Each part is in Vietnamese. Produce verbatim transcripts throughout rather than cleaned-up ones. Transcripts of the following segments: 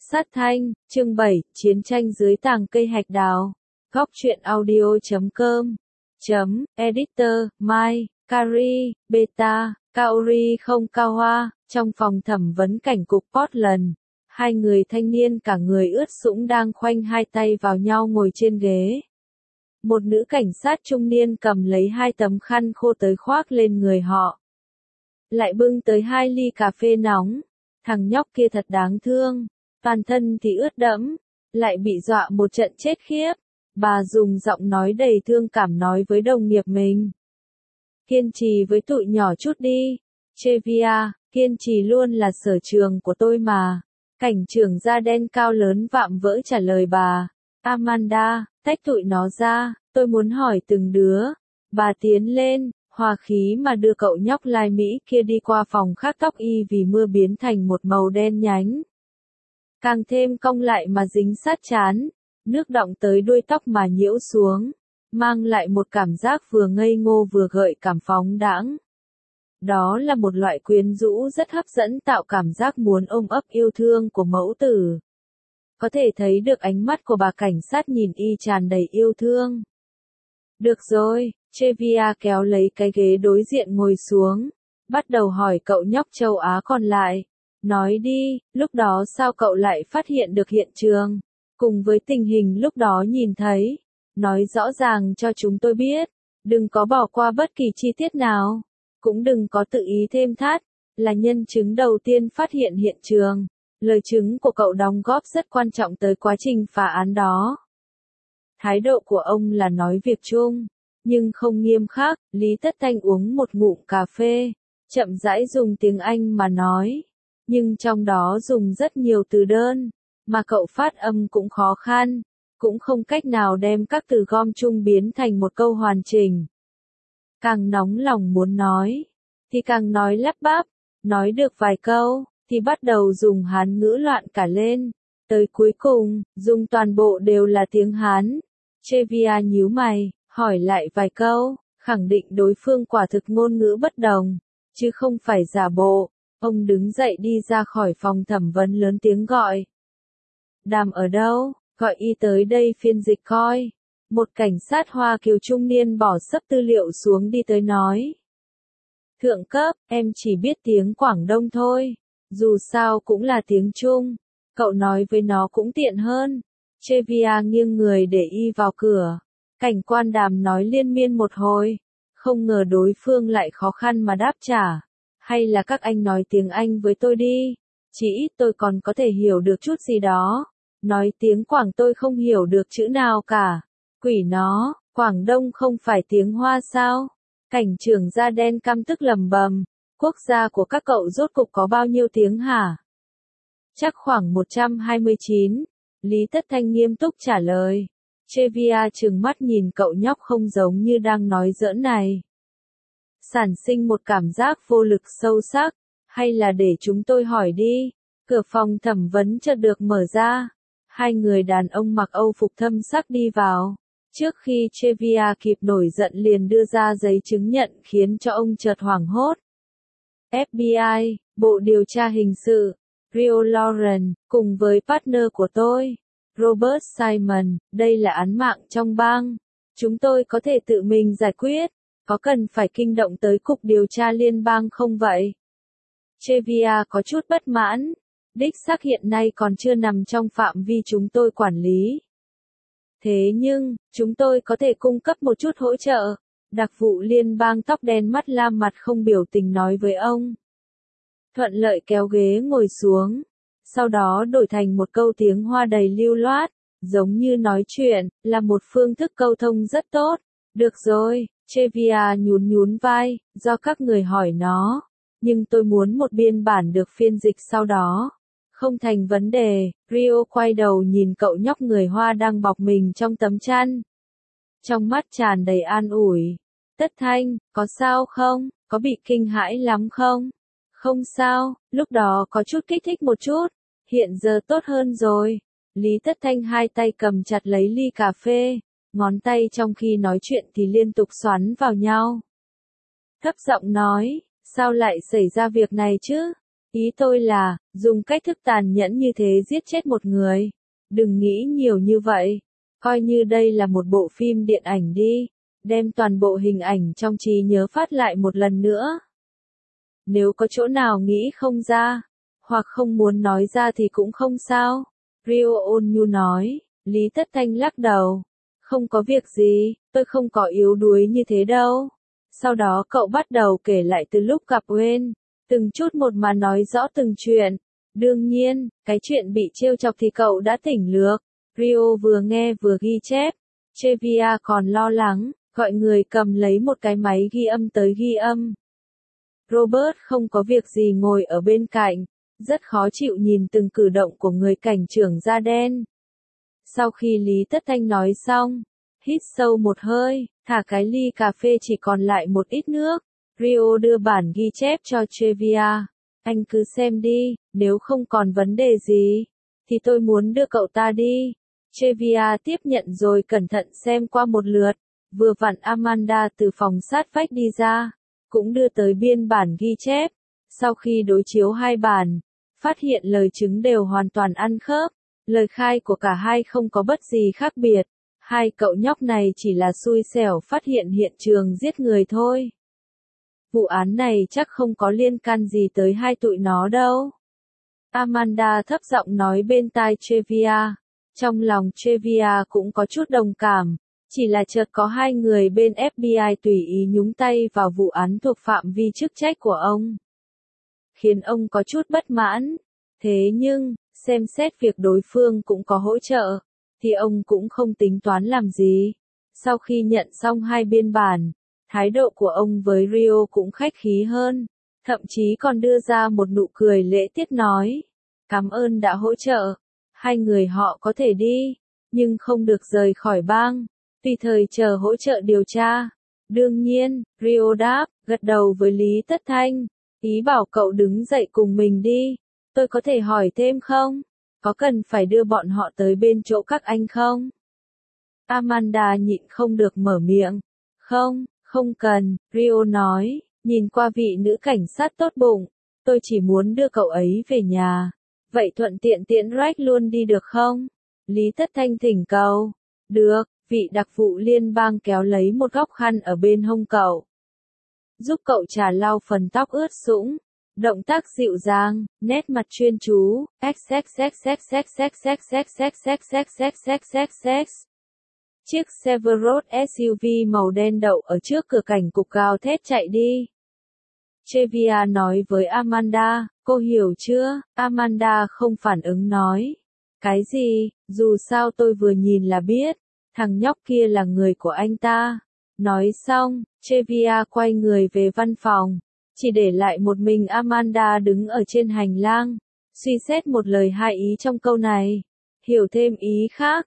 Sát thanh, chương bảy, chiến tranh dưới tàng cây hạch đào. Góc truyện audio chấm com. Chấm, editor, Mai, Kari, Beta, Kaori không cao hoa, trong phòng thẩm vấn cảnh cục Portland. Hai người thanh niên cả người ướt sũng đang khoanh hai tay vào nhau ngồi trên ghế. Một nữ cảnh sát trung niên cầm lấy hai tấm khăn khô tới khoác lên người họ. Lại bưng tới hai ly cà phê nóng. Thằng nhóc kia thật đáng thương. Toàn thân thì ướt đẫm, lại bị dọa một trận chết khiếp. Bà dùng giọng nói đầy thương cảm nói với đồng nghiệp mình. Kiên trì với tụi nhỏ chút đi. Chevia, kiên trì luôn là sở trường của tôi mà. Cảnh trưởng da đen cao lớn vạm vỡ trả lời bà. Amanda, tách tụi nó ra, tôi muốn hỏi từng đứa. Bà tiến lên, hòa khí mà đưa cậu nhóc lai Mỹ kia đi qua phòng khác tóc y vì mưa biến thành một màu đen nhánh. Càng thêm cong lại mà dính sát trán, nước đọng tới đuôi tóc mà nhiễu xuống, mang lại một cảm giác vừa ngây ngô vừa gợi cảm phóng đãng. Đó là một loại quyến rũ rất hấp dẫn tạo cảm giác muốn ôm ấp yêu thương của mẫu tử. Có thể thấy được ánh mắt của bà cảnh sát nhìn y tràn đầy yêu thương. Được rồi, Chevia kéo lấy cái ghế đối diện ngồi xuống, bắt đầu hỏi cậu nhóc châu Á còn lại. Nói đi, lúc đó sao cậu lại phát hiện được hiện trường, cùng với tình hình lúc đó nhìn thấy. Nói rõ ràng cho chúng tôi biết, đừng có bỏ qua bất kỳ chi tiết nào, cũng đừng có tự ý thêm thắt, là nhân chứng đầu tiên phát hiện hiện trường. Lời chứng của cậu đóng góp rất quan trọng tới quá trình phá án đó. Thái độ của ông là nói việc chung, nhưng không nghiêm khắc. Lý Tất Thanh uống một ngụm cà phê, chậm rãi dùng tiếng Anh mà nói. Nhưng trong đó dùng rất nhiều từ đơn, mà cậu phát âm cũng khó khăn, cũng không cách nào đem các từ gom chung biến thành một câu hoàn chỉnh. Càng nóng lòng muốn nói, thì càng nói lắp bắp, nói được vài câu, thì bắt đầu dùng Hán ngữ loạn cả lên, tới cuối cùng, dùng toàn bộ đều là tiếng Hán. Chevia nhíu mày, hỏi lại vài câu, khẳng định đối phương quả thực ngôn ngữ bất đồng, chứ không phải giả bộ. Ông đứng dậy đi ra khỏi phòng thẩm vấn lớn tiếng gọi. Đàm ở đâu, gọi y tới đây phiên dịch coi. Một cảnh sát Hoa Kiều trung niên bỏ xấp tư liệu xuống đi tới nói. Thượng cấp, em chỉ biết tiếng Quảng Đông thôi, dù sao cũng là tiếng Trung, cậu nói với nó cũng tiện hơn. Chevia nghiêng người để y vào cửa. Cảnh quan Đàm nói liên miên một hồi, không ngờ đối phương lại khó khăn mà đáp trả. Hay là các anh nói tiếng Anh với tôi đi, chỉ ít tôi còn có thể hiểu được chút gì đó. Nói tiếng Quảng tôi không hiểu được chữ nào cả. Quỷ nó, Quảng Đông không phải tiếng Hoa sao? Cảnh trưởng da đen căm tức lầm bầm. Quốc gia của các cậu rốt cục có bao nhiêu tiếng hả? Chắc khoảng một trăm hai mươi chín. Lý Tất Thanh nghiêm túc trả lời. Chevia trừng mắt nhìn cậu nhóc không giống như đang nói giỡn này. Sản sinh một cảm giác vô lực sâu sắc, hay là để chúng tôi hỏi đi. Cửa phòng thẩm vấn chợt được mở ra. Hai người đàn ông mặc Âu phục thâm sắc đi vào. Trước khi Chevia kịp nổi giận liền đưa ra giấy chứng nhận khiến cho ông chợt hoảng hốt. ép bê i, Bộ Điều tra Hình sự, Rio Lauren, cùng với partner của tôi, Robert Simon, đây là án mạng trong bang. Chúng tôi có thể tự mình giải quyết. Có cần phải kinh động tới Cục Điều tra Liên bang không vậy? Chevia có chút bất mãn. Đích xác hiện nay còn chưa nằm trong phạm vi chúng tôi quản lý. Thế nhưng, chúng tôi có thể cung cấp một chút hỗ trợ. Đặc vụ liên bang tóc đen mắt lam mặt không biểu tình nói với ông. Thuận lợi kéo ghế ngồi xuống. Sau đó đổi thành một câu tiếng Hoa đầy lưu loát, giống như nói chuyện, là một phương thức câu thông rất tốt. Được rồi. Chevia nhún nhún vai, do các người hỏi nó, nhưng tôi muốn một biên bản được phiên dịch sau đó. Không thành vấn đề. Rio quay đầu nhìn cậu nhóc người Hoa đang bọc mình trong tấm chăn. Trong mắt tràn đầy an ủi. Tất Thanh, có sao không? Có bị kinh hãi lắm không? Không sao, lúc đó có chút kích thích một chút. Hiện giờ tốt hơn rồi. Lý Tất Thanh hai tay cầm chặt lấy ly cà phê. Ngón tay trong khi nói chuyện thì liên tục xoắn vào nhau. Thấp giọng nói, sao lại xảy ra việc này chứ? Ý tôi là, dùng cách thức tàn nhẫn như thế giết chết một người. Đừng nghĩ nhiều như vậy. Coi như đây là một bộ phim điện ảnh đi. Đem toàn bộ hình ảnh trong trí nhớ phát lại một lần nữa. Nếu có chỗ nào nghĩ không ra, hoặc không muốn nói ra thì cũng không sao. Rio ôn nhu nói. Lý Tất Thanh lắc đầu. Không có việc gì, tôi không có yếu đuối như thế đâu. Sau đó cậu bắt đầu kể lại từ lúc gặp Wayne, từng chút một mà nói rõ từng chuyện. Đương nhiên, cái chuyện bị trêu chọc thì cậu đã tỉnh lược. Rio vừa nghe vừa ghi chép. Trevia còn lo lắng, gọi người cầm lấy một cái máy ghi âm tới ghi âm. Robert không có việc gì ngồi ở bên cạnh, rất khó chịu nhìn từng cử động của người cảnh trưởng da đen. Sau khi Lý Tất Thanh nói xong, hít sâu một hơi, thả cái ly cà phê chỉ còn lại một ít nước. Rio đưa bản ghi chép cho Trevia. Anh cứ xem đi, nếu không còn vấn đề gì, thì tôi muốn đưa cậu ta đi. Trevia tiếp nhận rồi cẩn thận xem qua một lượt. Vừa vặn Amanda từ phòng sát vách đi ra, cũng đưa tới biên bản ghi chép. Sau khi đối chiếu hai bản, phát hiện lời chứng đều hoàn toàn ăn khớp. Lời khai của cả hai không có bất gì khác biệt. Hai cậu nhóc này chỉ là xui xẻo phát hiện hiện trường giết người thôi. Vụ án này chắc không có liên can gì tới hai tụi nó đâu. Amanda thấp giọng nói bên tai Trevia. Trong lòng Trevia cũng có chút đồng cảm. Chỉ là chợt có hai người bên ép bê i tùy ý nhúng tay vào vụ án thuộc phạm vi chức trách của ông. Khiến ông có chút bất mãn. Thế nhưng, xem xét việc đối phương cũng có hỗ trợ, thì ông cũng không tính toán làm gì. Sau khi nhận xong hai biên bản, thái độ của ông với Rio cũng khách khí hơn, thậm chí còn đưa ra một nụ cười lễ tiết nói. Cảm ơn đã hỗ trợ, hai người họ có thể đi, nhưng không được rời khỏi bang, tùy thời chờ hỗ trợ điều tra. Đương nhiên, Rio đáp, gật đầu với Lý Tất Thanh, ý bảo cậu đứng dậy cùng mình đi. Tôi có thể hỏi thêm không? Có cần phải đưa bọn họ tới bên chỗ các anh không? Amanda nhịn không được mở miệng. Không, không cần, Rio nói, nhìn qua vị nữ cảnh sát tốt bụng. Tôi chỉ muốn đưa cậu ấy về nhà. Vậy thuận tiện tiễn Rex luôn đi được không? Lý Tất Thanh thỉnh cầu. Được, vị đặc vụ liên bang kéo lấy một góc khăn ở bên hông cậu. Giúp cậu trà lau phần tóc ướt sũng. Động tác dịu dàng, nét mặt chuyên chú, chiếc Chevrolet ét u vê màu đen đậu ở trước cửa cảnh cục gào thét chạy đi. Trevia nói với Amanda, cô hiểu chưa? Amanda không phản ứng nói. Cái gì, dù sao tôi vừa nhìn là biết, thằng nhóc kia là người của anh ta. Nói xong, Trevia quay người về văn phòng. Chỉ để lại một mình Amanda đứng ở trên hành lang, suy xét một lời hai ý trong câu này, hiểu thêm ý khác.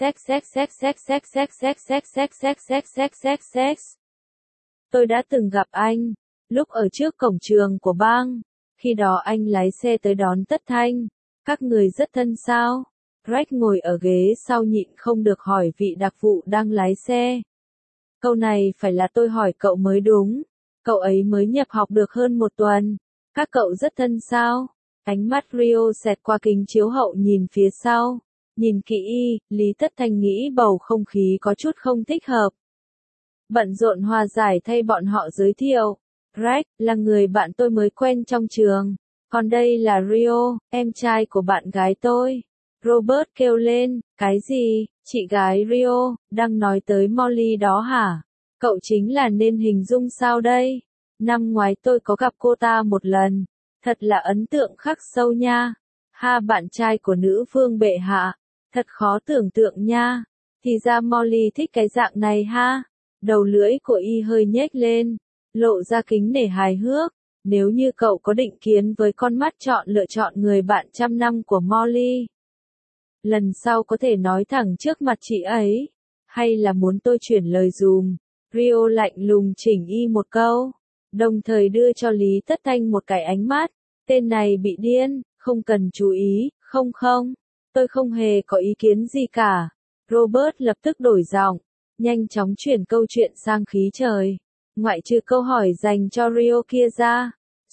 Tôi đã từng gặp anh, lúc ở trước cổng trường của bang, khi đó anh lái xe tới đón Tất Thanh, các người rất thân sao? Rex ngồi ở ghế sau nhịn không được hỏi vị đặc vụ đang lái xe. Câu này phải là tôi hỏi cậu mới đúng. Cậu ấy mới nhập học được hơn một tuần. Các cậu rất thân sao? Ánh mắt Rio xẹt qua kính chiếu hậu nhìn phía sau. Nhìn kỹ, Lý Tất Thanh nghĩ bầu không khí có chút không thích hợp. Bận rộn hòa giải thay bọn họ giới thiệu. Rex, là người bạn tôi mới quen trong trường. Còn đây là Rio, em trai của bạn gái tôi. Robert kêu lên, cái gì, chị gái Rio, đang nói tới Molly đó hả? Cậu chính là nên hình dung sao đây? Năm ngoái tôi có gặp cô ta một lần. Thật là ấn tượng khắc sâu nha. Ha, bạn trai của nữ vương bệ hạ. Thật khó tưởng tượng nha. Thì ra Molly thích cái dạng này ha. Đầu lưỡi của y hơi nhếch lên. Lộ ra kính nể hài hước. Nếu như cậu có định kiến với con mắt chọn lựa chọn người bạn trăm năm của Molly, lần sau có thể nói thẳng trước mặt chị ấy. Hay là muốn tôi chuyển lời dùm? Rio lạnh lùng chỉnh y một câu, đồng thời đưa cho Lý Tất Thanh một cái ánh mắt. Tên này bị điên, không cần chú ý, không không, tôi không hề có ý kiến gì cả. Robert lập tức đổi giọng, nhanh chóng chuyển câu chuyện sang khí trời. Ngoại trừ câu hỏi dành cho Rio kia ra,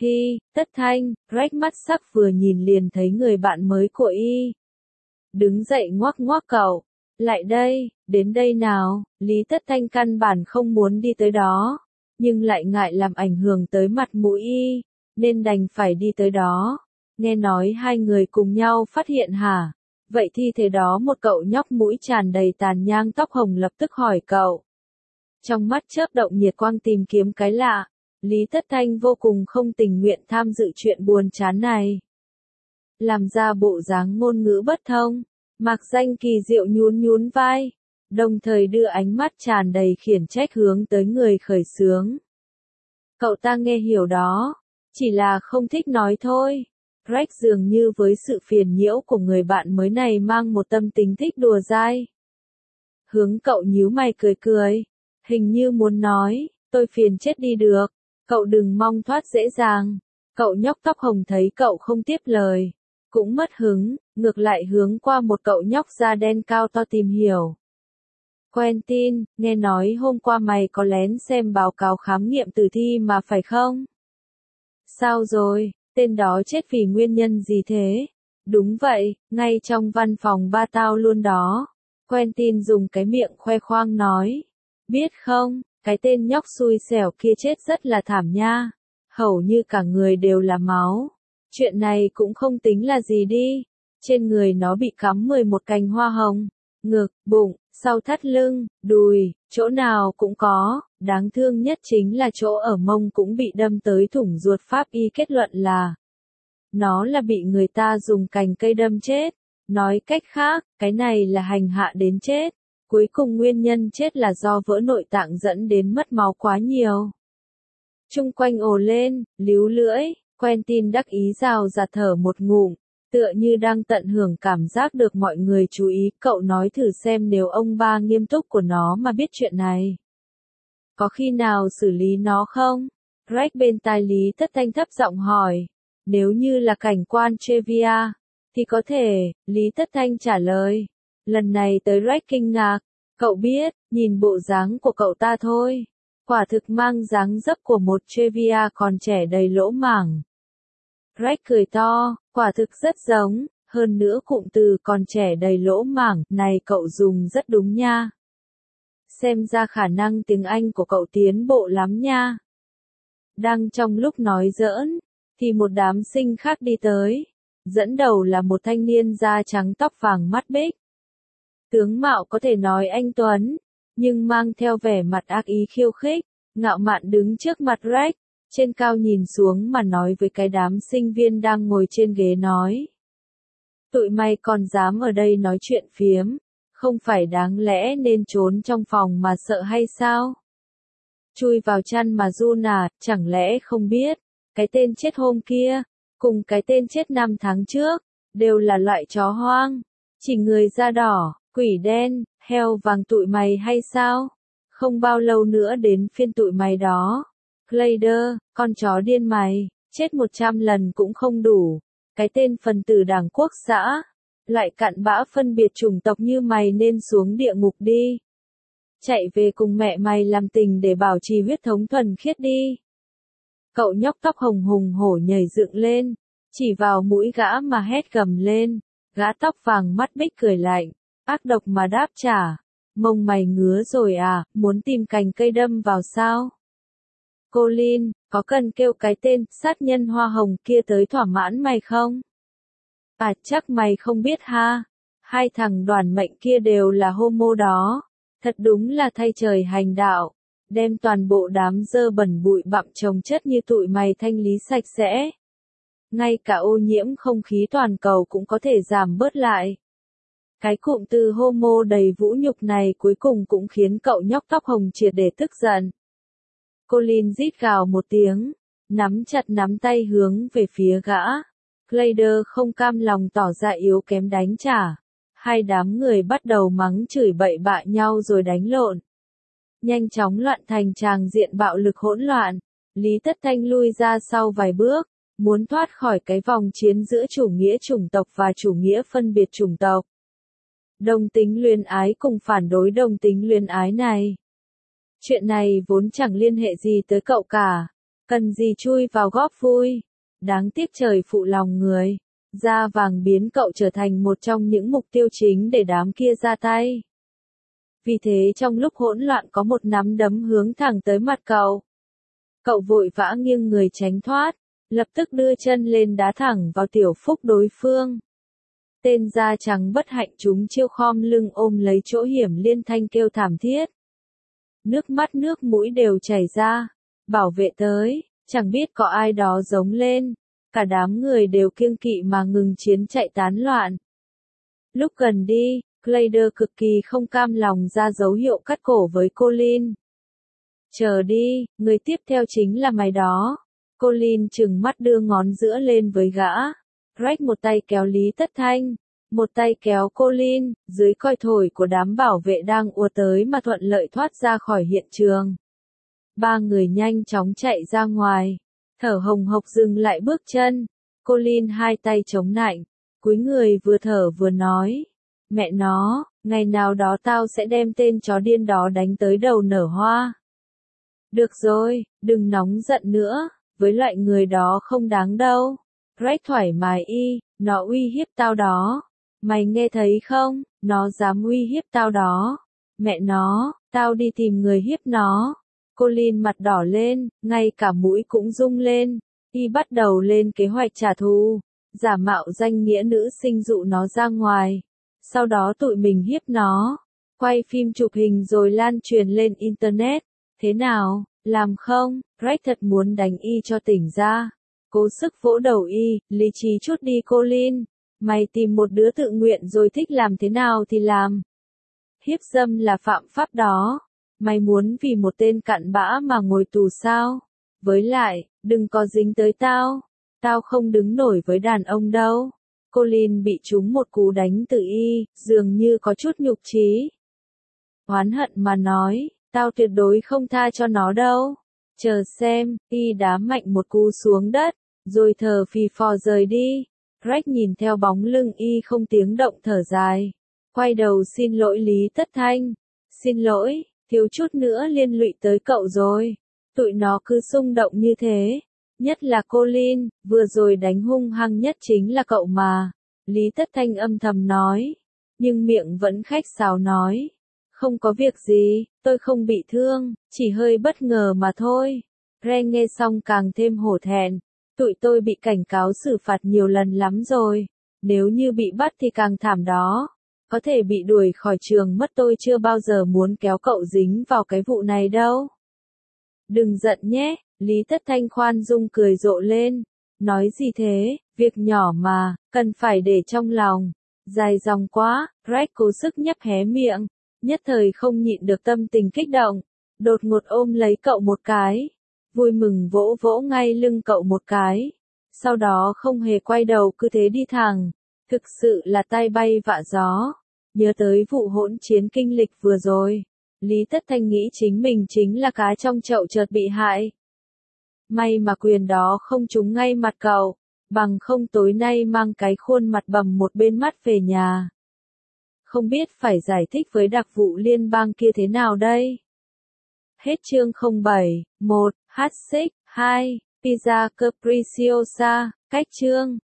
Hi, Tất Thanh, Rex mắt sắc vừa nhìn liền thấy người bạn mới của y. Đứng dậy ngoắc ngoắc cậu. Lại đây, đến đây nào, Lý Tất Thanh căn bản không muốn đi tới đó, nhưng lại ngại làm ảnh hưởng tới mặt mũi y, nên đành phải đi tới đó. Nghe nói hai người cùng nhau phát hiện hả? Vậy thì thế đó một cậu nhóc mũi tràn đầy tàn nhang tóc hồng lập tức hỏi cậu. Trong mắt chớp động nhiệt quang tìm kiếm cái lạ, Lý Tất Thanh vô cùng không tình nguyện tham dự chuyện buồn chán này. Làm ra bộ dáng ngôn ngữ bất thông, Mạc Danh kỳ diệu nhún nhún vai, đồng thời đưa ánh mắt tràn đầy khiển trách hướng tới người khởi xướng. Cậu ta nghe hiểu đó, chỉ là không thích nói thôi. Rex dường như với sự phiền nhiễu của người bạn mới này mang một tâm tính thích đùa dai. Hướng cậu nhíu mày cười cười, hình như muốn nói, tôi phiền chết đi được, cậu đừng mong thoát dễ dàng. Cậu nhóc tóc hồng thấy cậu không tiếp lời, cũng mất hứng, ngược lại hướng qua một cậu nhóc da đen cao to tìm hiểu. Quentin, nghe nói hôm qua mày có lén xem báo cáo khám nghiệm tử thi mà phải không? Sao rồi, tên đó chết vì nguyên nhân gì thế? Đúng vậy, ngay trong văn phòng ba tao luôn đó. Quentin dùng cái miệng khoe khoang nói. Biết không, cái tên nhóc xui xẻo kia chết rất là thảm nha. Hầu như cả người đều là máu. Chuyện này cũng không tính là gì đi. Trên người nó bị cắm mười một cành hoa hồng. Ngực, bụng, sau thắt lưng, đùi, chỗ nào cũng có. Đáng thương nhất chính là chỗ ở mông cũng bị đâm tới thủng ruột. Pháp y kết luận là nó là bị người ta dùng cành cây đâm chết. Nói cách khác, cái này là hành hạ đến chết. Cuối cùng nguyên nhân chết là do vỡ nội tạng dẫn đến mất máu quá nhiều. Chung quanh ồ lên, líu lưỡi, Quentin đắc ý rào rạt thở một ngụm, tựa như đang tận hưởng cảm giác được mọi người chú ý. Cậu nói thử xem nếu ông ba nghiêm túc của nó mà biết chuyện này. Có khi nào xử lý nó không? Rex bên tai Lý Tất Thanh thấp giọng hỏi. Nếu như là cảnh quan Trevia, thì có thể, Lý Tất Thanh trả lời. Lần này tới Rex kinh ngạc, cậu biết, nhìn bộ dáng của cậu ta thôi. Quả thực mang dáng dấp của một Trevia còn trẻ đầy lỗ mảng. Rex cười to, quả thực rất giống, hơn nữa cụm từ còn trẻ đầy lỗ mảng này cậu dùng rất đúng nha. Xem ra khả năng tiếng Anh của cậu tiến bộ lắm nha. Đang trong lúc nói giỡn, thì một đám sinh khác đi tới. Dẫn đầu là một thanh niên da trắng tóc vàng mắt bích. Tướng mạo có thể nói anh tuấn, nhưng mang theo vẻ mặt ác ý khiêu khích, ngạo mạn đứng trước mặt Rex, trên cao nhìn xuống mà nói với cái đám sinh viên đang ngồi trên ghế nói. Tụi mày còn dám ở đây nói chuyện phiếm, không phải đáng lẽ nên trốn trong phòng mà sợ hay sao? Chui vào chăn mà run à, chẳng lẽ không biết, cái tên chết hôm kia, cùng cái tên chết năm tháng trước, đều là loại chó hoang, chỉ người da đỏ, quỷ đen, heo vàng tụi mày hay sao? Không bao lâu nữa đến phiên tụi mày đó. Glader, con chó điên mày, chết một trăm lần cũng không đủ. Cái tên phần tử đảng quốc xã, lại cặn bã phân biệt chủng tộc như mày nên xuống địa ngục đi. Chạy về cùng mẹ mày làm tình để bảo trì huyết thống thuần khiết đi. Cậu nhóc tóc hồng hùng hổ nhảy dựng lên, chỉ vào mũi gã mà hét gầm lên. Gã tóc vàng mắt bích cười lạnh, ác độc mà đáp trả. Mông mày ngứa rồi à, muốn tìm cành cây đâm vào sao? Colin, có cần kêu cái tên sát nhân hoa hồng kia tới thỏa mãn mày không? À chắc mày không biết ha. Hai thằng đoàn mệnh kia đều là homo đó. Thật đúng là thay trời hành đạo. Đem toàn bộ đám dơ bẩn bụi bặm chồng chất như tụi mày thanh lý sạch sẽ. Ngay cả ô nhiễm không khí toàn cầu cũng có thể giảm bớt lại. Cái cụm từ homo đầy vũ nhục này cuối cùng cũng khiến cậu nhóc tóc hồng triệt để tức giận. Colin rít gào một tiếng, nắm chặt nắm tay hướng về phía gã. Glader không cam lòng tỏ ra yếu kém đánh trả. Hai đám người bắt đầu mắng chửi bậy bạ nhau rồi đánh lộn. Nhanh chóng loạn thành tràng diện bạo lực hỗn loạn. Lý Tất Thanh lui ra sau vài bước, muốn thoát khỏi cái vòng chiến giữa chủ nghĩa chủng tộc và chủ nghĩa phân biệt chủng tộc. Đồng tính luyến ái cùng phản đối đồng tính luyến ái này. Chuyện này vốn chẳng liên hệ gì tới cậu cả. cần gì chui vào góp vui. Đáng tiếc trời phụ lòng người. Da vàng biến cậu trở thành một trong những mục tiêu chính để đám kia ra tay. Vì thế trong lúc hỗn loạn có một nắm đấm hướng thẳng tới mặt cậu. Cậu vội vã nghiêng người tránh thoát, lập tức đưa chân lên đá thẳng vào tiểu phúc đối phương. Tên da trắng bất hạnh chúng chiêu khom lưng ôm lấy chỗ hiểm liên thanh kêu thảm thiết. Nước mắt nước mũi đều chảy ra. Bảo vệ tới, chẳng biết có ai đó giống lên. Cả đám người đều kiêng kỵ mà ngừng chiến chạy tán loạn. Lúc gần đi, Clader cực kỳ không cam lòng ra dấu hiệu cắt cổ với Colin. Chờ đi, người tiếp theo chính là mày đó. Colin trừng mắt đưa ngón giữa lên với gã. Greg một tay kéo Lý Tất Thanh, một tay kéo Colin, dưới coi thổi của đám bảo vệ đang ùa tới mà thuận lợi thoát ra khỏi hiện trường. Ba người nhanh chóng chạy ra ngoài, thở hồng hộc dừng lại bước chân. Colin hai tay chống nạnh, cúi người vừa thở vừa nói. Mẹ nó, ngày nào đó tao sẽ đem tên chó điên đó đánh tới đầu nở hoa. Được rồi, đừng nóng giận nữa, với loại người đó không đáng đâu. Greg thoải mái y, nó uy hiếp tao đó. Mày nghe thấy không, nó dám uy hiếp tao đó. Mẹ nó, tao đi tìm người hiếp nó. Colin mặt đỏ lên, ngay cả mũi cũng rung lên. Y bắt đầu lên kế hoạch trả thù, giả mạo danh nghĩa nữ sinh dụ nó ra ngoài. Sau đó tụi mình hiếp nó, quay phim chụp hình rồi lan truyền lên Internet. Thế nào, làm không? Greg thật muốn đánh y cho tỉnh ra. Cố sức vỗ đầu y, lý trí chút đi Colin. Mày tìm một đứa tự nguyện rồi thích làm thế nào thì làm. Hiếp dâm là phạm pháp đó. Mày muốn vì một tên cặn bã mà ngồi tù sao? Với lại, đừng có dính tới tao. Tao không đứng nổi với đàn ông đâu. Colin bị trúng một cú đánh từ y, dường như có chút nhục chí. Oán hận mà nói, tao tuyệt đối không tha cho nó đâu. Chờ xem, y đá mạnh một cú xuống đất, rồi thở phì phò rời đi. Greg nhìn theo bóng lưng y không tiếng động thở dài. Quay đầu xin lỗi Lý Tất Thanh. Xin lỗi, thiếu chút nữa liên lụy tới cậu rồi. Tụi nó cứ xung động như thế. Nhất là Colin, vừa rồi đánh hung hăng nhất chính là cậu mà. Lý Tất Thanh âm thầm nói. Nhưng miệng vẫn khách sáo nói. Không có việc gì, tôi không bị thương, chỉ hơi bất ngờ mà thôi. Greg nghe xong càng thêm hổ thẹn. Tụi tôi bị cảnh cáo xử phạt nhiều lần lắm rồi. Nếu như bị bắt thì càng thảm đó. Có thể bị đuổi khỏi trường mất, tôi chưa bao giờ muốn kéo cậu dính vào cái vụ này đâu. Đừng giận nhé, Lý Tất Thanh khoan dung cười rộ lên. Nói gì thế, việc nhỏ mà, cần phải để trong lòng. Dài dòng quá, Greg cố sức nhấp hé miệng. Nhất thời không nhịn được tâm tình kích động. Đột ngột ôm lấy cậu một cái. Vui mừng vỗ vỗ ngay lưng cậu một cái. Sau đó không hề quay đầu cứ thế đi thẳng. Thực sự là tay bay vạ gió. Nhớ tới vụ hỗn chiến kinh lịch vừa rồi. Lý Tất Thanh nghĩ chính mình chính là cá trong chậu chợt bị hại. May mà quyền đó không trúng ngay mặt cậu. Bằng không tối nay mang cái khuôn mặt bầm một bên mắt về nhà. Không biết phải giải thích với đặc vụ liên bang kia thế nào đây? Hết chương không bảy, một, H sáu, hai, Pizza Capricciosa, cách chương.